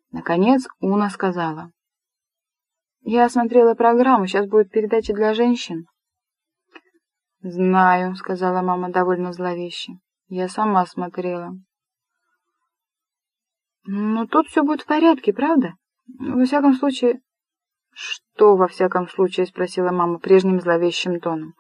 Наконец Уна сказала: «Я смотрела программу, сейчас будет передача для женщин». «Знаю», — сказала мама довольно зловеще. «Я сама смотрела». «Ну, тут все будет в порядке, правда? Во всяком случае...» «Что во всяком случае?» — спросила мама прежним зловещим тоном.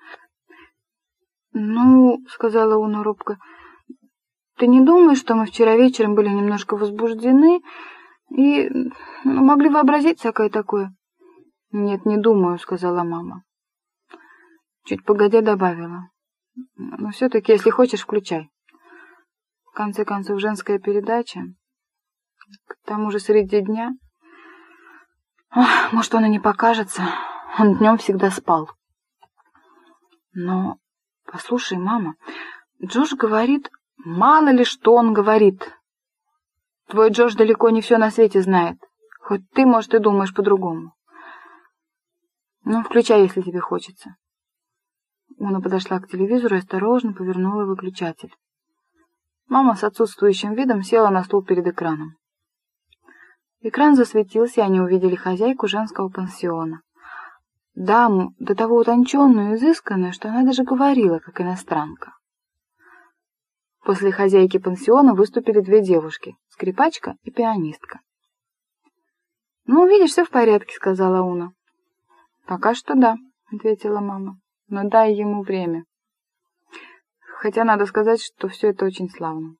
«Ну, — сказала Уна робко, — ты не думаешь, что мы вчера вечером были немножко возбуждены и могли вообразить всякое такое?» «Нет, не думаю», — сказала мама. Чуть погодя добавила: «Но все-таки, если хочешь, включай. В конце концов, женская передача. К тому же среди дня. Ах, может, он и не покажется. Он днем всегда спал». «Но, послушай, мама, Джош говорит...» «Мало ли, что он говорит. Твой Джош далеко не все на свете знает. Хоть ты, может, и думаешь по-другому. Ну, включай, если тебе хочется». Уна подошла к телевизору и осторожно повернула выключатель. Мама с отсутствующим видом села на стул перед экраном. Экран засветился, и они увидели хозяйку женского пансиона. Даму, до того утонченную и изысканную, что она даже говорила, как иностранка. После хозяйки пансиона выступили две девушки — скрипачка и пианистка. «Ну, видишь, все в порядке», — сказала Уна. «Пока что да», — ответила мама. «Но дай ему время. Хотя надо сказать, что все это очень славно».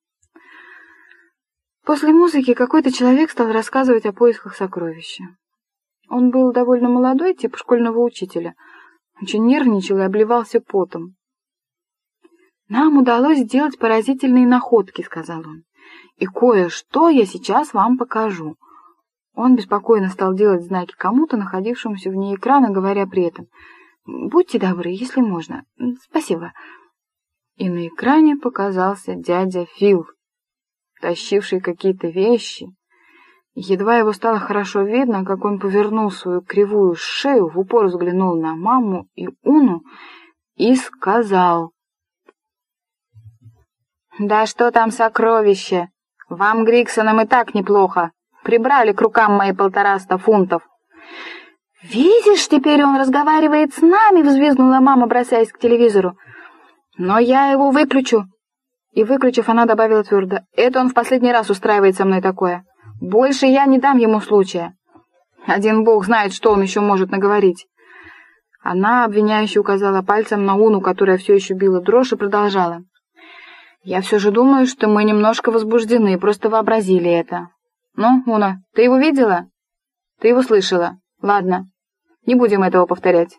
После музыки какой-то человек стал рассказывать о поисках сокровища. Он был довольно молодой, типа школьного учителя. Очень нервничал и обливался потом. «Нам удалось сделать поразительные находки», — сказал он. «И кое-что я сейчас вам покажу». Он беспокойно стал делать знаки кому-то, находившемуся вне экрана, говоря при этом: «Будьте добры, если можно. Спасибо». И на экране показался дядя Фил, тащивший какие-то вещи. Едва его стало хорошо видно, как он повернул свою кривую шею, в упор взглянул на маму и Уну и сказал: «Да что там сокровища? Вам, Григсонам, и так неплохо. Прибрали к рукам мои 150 фунтов». «Видишь, теперь он разговаривает с нами!» — взвизгнула мама, бросаясь к телевизору. «Но я его выключу!» И, выключив, она добавила твердо: «Это он в последний раз устраивает со мной такое. Больше я не дам ему случая. Один бог знает, что он еще может наговорить». Она обвиняюще указала пальцем на Уну, которая все еще била дрожь, и продолжала: «Я все же думаю, что мы немножко возбуждены, просто вообразили это. Ну, Уна, ты его видела? Ты его слышала? Ладно, не будем этого повторять».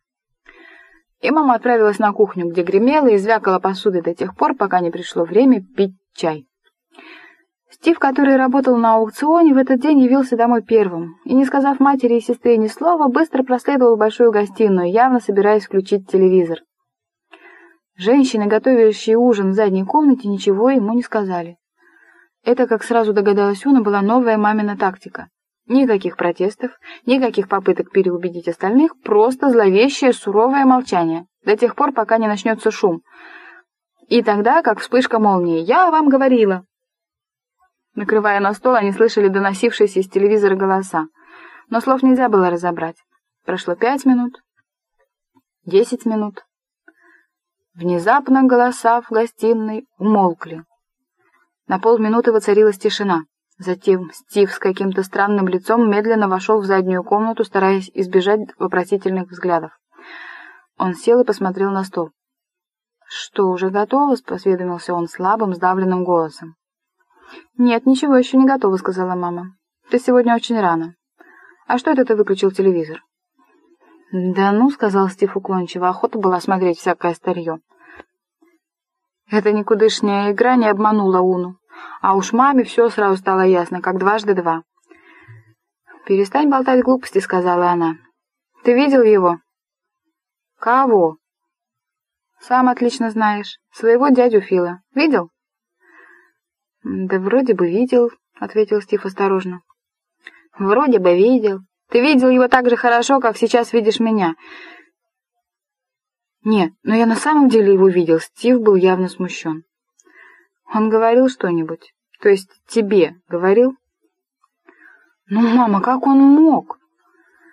И мама отправилась на кухню, где гремела и звякала посудой до тех пор, пока не пришло время пить чай. Стив, который работал на аукционе, в этот день явился домой первым, и, не сказав матери и сестре ни слова, быстро проследовал в большую гостиную, явно собираясь включить телевизор. Женщины, готовящие ужин в задней комнате, ничего ему не сказали. Это, как сразу догадалась Уна, была новая мамина тактика. Никаких протестов, никаких попыток переубедить остальных, просто зловещее, суровое молчание, до тех пор, пока не начнется шум. И тогда, как вспышка молнии: «Я вам говорила!» Накрывая на стол, они слышали доносившиеся из телевизора голоса, но слов нельзя было разобрать. Прошло 5 минут, 10 минут. Внезапно голоса в гостиной умолкли. На полминуты воцарилась тишина. Затем Стив с каким-то странным лицом медленно вошел в заднюю комнату, стараясь избежать вопросительных взглядов. Он сел и посмотрел на стол. «Что, уже готово?» — осведомился он слабым, сдавленным голосом. «Нет, ничего еще не готово», — сказала мама. «Ты сегодня очень рано. А что это ты выключил телевизор?» «Да ну», — сказал Стив уклончиво, — охота была смотреть всякое старье. Эта никудышняя игра не обманула Уну, а уж маме все сразу стало ясно, как 2 × 2. «Перестань болтать глупости», — сказала она. «Ты видел его?» «Кого?» «Сам отлично знаешь. Своего дядю Фила. Видел?» «Да вроде бы видел», — ответил Стив осторожно. «Вроде бы видел. Ты видел его так же хорошо, как сейчас видишь меня». «Нет, но я на самом деле его видел». Стив был явно смущен. «Он говорил что-нибудь? То есть тебе говорил?» Ну, мама, как он мог?